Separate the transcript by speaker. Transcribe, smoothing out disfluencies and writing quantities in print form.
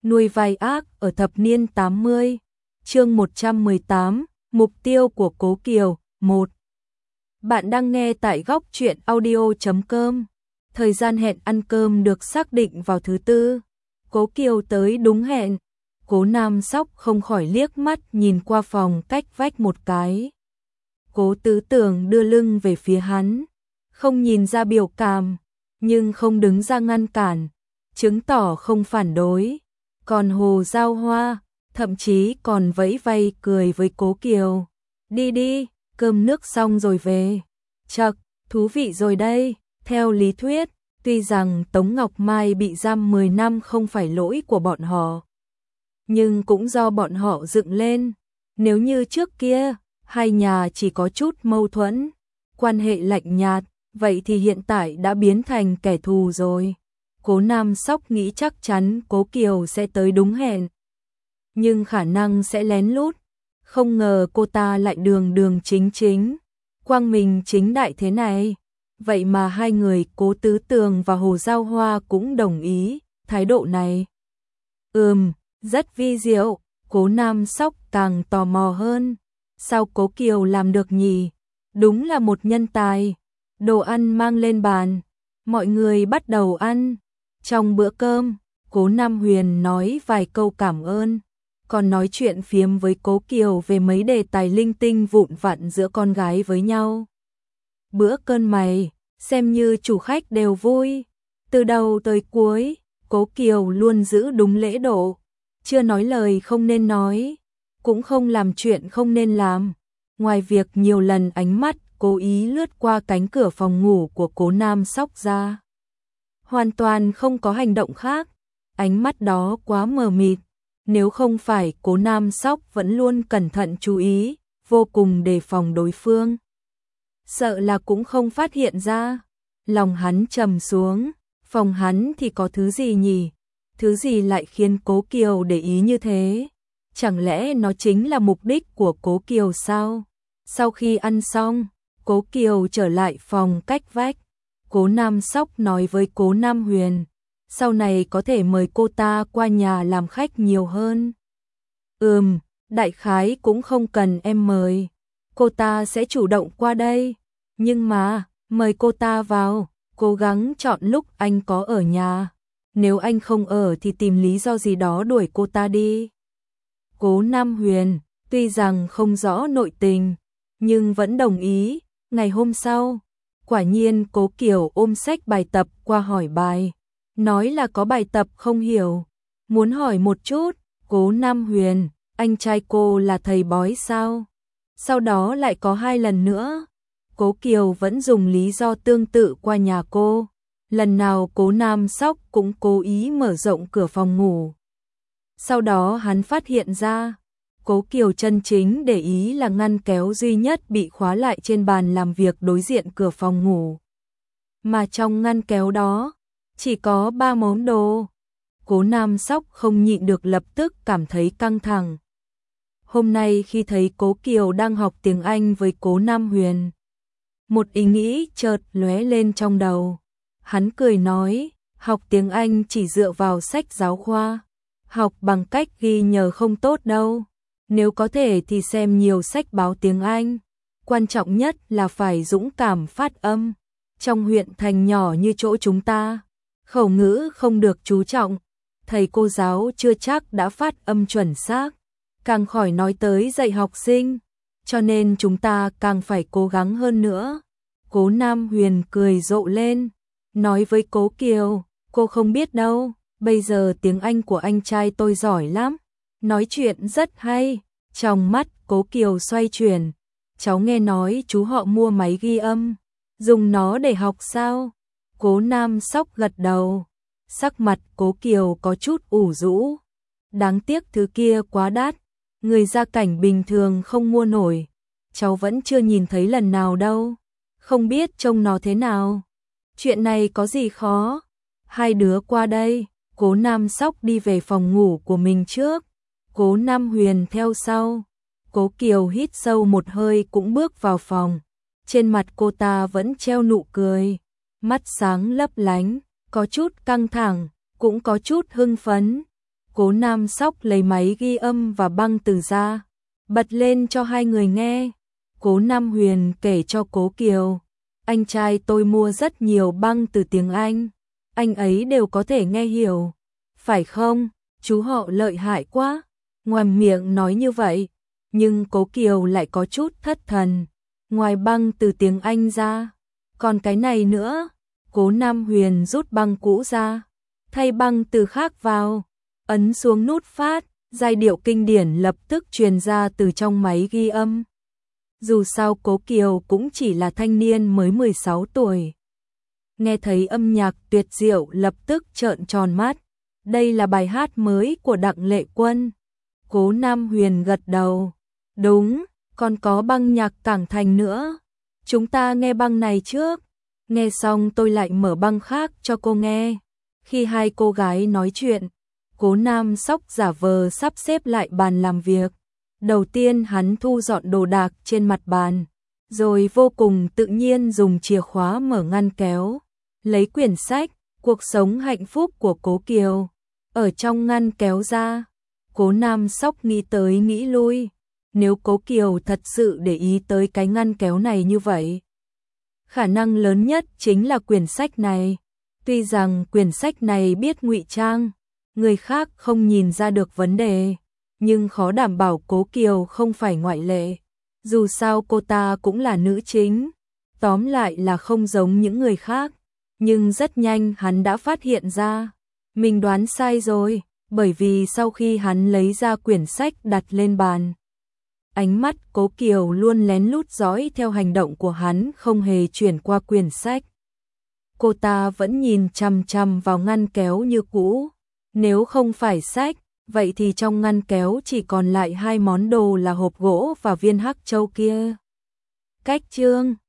Speaker 1: nuôi vai ác ở thập niên 80. Chương 118, mục tiêu của Cố Kiều 1. Bạn đang nghe tại góc truyện audio.com. Thời gian hẹn ăn cơm được xác định vào thứ Tư. Cố Kiều tới đúng hẹn. Cố Nam Sóc không khỏi liếc mắt nhìn qua phòng cách vách một cái. Cố Tứ Tưởng đưa lưng về phía hắn, không nhìn ra biểu cảm, nhưng không đứng ra ngăn cản, chứng tỏ không phản đối. Còn Hồ Giao Hoa, thậm chí còn vẫy vai cười với Cố Kiều. Đi đi, cơm nước xong rồi về. Chậc, thú vị rồi đây. Theo lý thuyết, tuy rằng Tống Ngọc Mai bị giam 10 năm không phải lỗi của bọn họ, nhưng cũng do bọn họ dựng lên. Nếu như trước kia, hai nhà chỉ có chút mâu thuẫn, quan hệ lạnh nhạt, vậy thì hiện tại đã biến thành kẻ thù rồi. Cố Nam Sóc nghĩ chắc chắn Cố Kiều sẽ tới đúng hẹn, nhưng khả năng sẽ lén lút. Không ngờ cô ta lại đường đường chính chính, quang minh chính đại thế này. Vậy mà hai người Cố Tứ Tường và Hồ Giao Hoa cũng đồng ý thái độ này. Rất vi diệu. Cố Nam Sóc càng tò mò hơn. Sao Cố Kiều làm được nhỉ? Đúng là một nhân tài. Đồ ăn mang lên bàn, mọi người bắt đầu ăn. Trong bữa cơm, Cố Nam Huyền nói vài câu cảm ơn, còn nói chuyện phiếm với Cố Kiều về mấy đề tài linh tinh vụn vặt giữa con gái với nhau. Bữa cơm này, xem như chủ khách đều vui. Từ đầu tới cuối, Cố Kiều luôn giữ đúng lễ độ, chưa nói lời không nên nói, cũng không làm chuyện không nên làm. Ngoài việc nhiều lần ánh mắt cố ý lướt qua cánh cửa phòng ngủ của Cố Nam Sóc ra, hoàn toàn không có hành động khác. Ánh mắt đó quá mờ mịt, nếu không phải Cố Nam Sóc vẫn luôn cẩn thận chú ý, vô cùng đề phòng đối phương, sợ là cũng không phát hiện ra. Lòng hắn trầm xuống, phòng hắn thì có thứ gì nhỉ? Thứ gì lại khiến Cố Kiều để ý như thế? Chẳng lẽ nó chính là mục đích của Cố Kiều sao? Sau khi ăn xong, Cố Kiều trở lại phòng cách vách. Cố Nam Sóc nói với Cố Nam Huyền, sau này có thể mời cô ta qua nhà làm khách nhiều hơn. Đại khái cũng không cần em mời, cô ta sẽ chủ động qua đây. Nhưng mà, mời cô ta vào, cố gắng chọn lúc anh có ở nhà. Nếu anh không ở thì tìm lý do gì đó đuổi cô ta đi. Cố Nam Huyền, tuy rằng không rõ nội tình, nhưng vẫn đồng ý. Ngày hôm sau, quả nhiên Cố Kiều ôm sách bài tập qua hỏi bài, nói là có bài tập không hiểu, muốn hỏi một chút. Cố Nam Huyền, anh trai cô là thầy bói sao? Sau đó lại có 2 lần nữa, Cố Kiều vẫn dùng lý do tương tự qua nhà cô. Lần nào Cố Nam Sóc cũng cố ý mở rộng cửa phòng ngủ. Sau đó hắn phát hiện ra, Cố Kiều chân chính để ý là ngăn kéo duy nhất bị khóa lại trên bàn làm việc đối diện cửa phòng ngủ. Mà trong ngăn kéo đó, chỉ có 3 món đồ. Cố Nam Sóc không nhịn được lập tức cảm thấy căng thẳng. Hôm nay khi thấy Cố Kiều đang học tiếng Anh với Cố Nam Huyền, một ý nghĩ chợt lóe lên trong đầu. Hắn cười nói, học tiếng Anh chỉ dựa vào sách giáo khoa, học bằng cách ghi nhớ không tốt đâu. Nếu có thể thì xem nhiều sách báo tiếng Anh. Quan trọng nhất là phải dũng cảm phát âm. Trong huyện thành nhỏ như chỗ chúng ta, khẩu ngữ không được chú trọng, thầy cô giáo chưa chắc đã phát âm chuẩn xác, càng khỏi nói tới dạy học sinh. Cho nên chúng ta càng phải cố gắng hơn nữa. Cố Nam Huyền cười rộ lên, nói với Cố Kiều, cô không biết đâu, bây giờ tiếng Anh của anh trai tôi giỏi lắm, nói chuyện rất hay. Trong mắt Cố Kiều xoay chuyển, cháu nghe nói chú họ mua máy ghi âm, dùng nó để học sao? Cố Nam Sóc gật đầu, sắc mặt Cố Kiều có chút ủ rũ. Đáng tiếc thứ kia quá đắt, người gia cảnh bình thường không mua nổi, cháu vẫn chưa nhìn thấy lần nào đâu, không biết trông nó thế nào. Chuyện này có gì khó, hai đứa qua đây. Cố Nam Sóc đi về phòng ngủ của mình trước, Cố Nam Huyền theo sau. Cố Kiều hít sâu một hơi cũng bước vào phòng. Trên mặt cô ta vẫn treo nụ cười, mắt sáng lấp lánh, có chút căng thẳng, cũng có chút hưng phấn. Cố Nam Sóc lấy máy ghi âm và băng từ ra, bật lên cho hai người nghe. Cố Nam Huyền kể cho Cố Kiều, anh trai tôi mua rất nhiều băng từ tiếng anh ấy đều có thể nghe hiểu. Phải không, chú họ lợi hại quá. Ngoài miệng nói như vậy, nhưng Cố Kiều lại có chút thất thần. Ngoài băng từ tiếng Anh ra, còn cái này nữa. Cố Nam Huyền rút băng cũ ra, thay băng từ khác vào, ấn xuống nút phát, giai điệu kinh điển lập tức truyền ra từ trong máy ghi âm. Dù sao Cố Kiều cũng chỉ là thanh niên mới 16 tuổi. Nghe thấy âm nhạc tuyệt diệu lập tức trợn tròn mắt. Đây là bài hát mới của Đặng Lệ Quân. Cố Nam Huyền gật đầu. Đúng, còn có băng nhạc Cảng Thành nữa. Chúng ta nghe băng này trước. Nghe xong tôi lại mở băng khác cho cô nghe. Khi hai cô gái nói chuyện, Cố Nam Sóc giả vờ sắp xếp lại bàn làm việc. Đầu tiên hắn thu dọn đồ đạc trên mặt bàn, rồi vô cùng tự nhiên dùng chìa khóa mở ngăn kéo, lấy quyển sách Cuộc sống hạnh phúc của Cố Kiều ở trong ngăn kéo ra. Cố Nam Sóc nghĩ tới nghĩ lui, nếu Cố Kiều thật sự để ý tới cái ngăn kéo này như vậy, khả năng lớn nhất chính là quyển sách này. Tuy rằng quyển sách này biết ngụy trang, người khác không nhìn ra được vấn đề, nhưng khó đảm bảo Cố Kiều không phải ngoại lệ. Dù sao cô ta cũng là nữ chính, tóm lại là không giống những người khác. Nhưng rất nhanh hắn đã phát hiện ra, mình đoán sai rồi, bởi vì sau khi hắn lấy ra quyển sách đặt lên bàn, ánh mắt Cố Kiều luôn lén lút dõi theo hành động của hắn, không hề chuyển qua quyển sách. Cô ta vẫn nhìn chằm chằm vào ngăn kéo như cũ. Nếu không phải sách, vậy thì trong ngăn kéo chỉ còn lại hai món đồ là hộp gỗ và viên hắc châu kia. Cách chương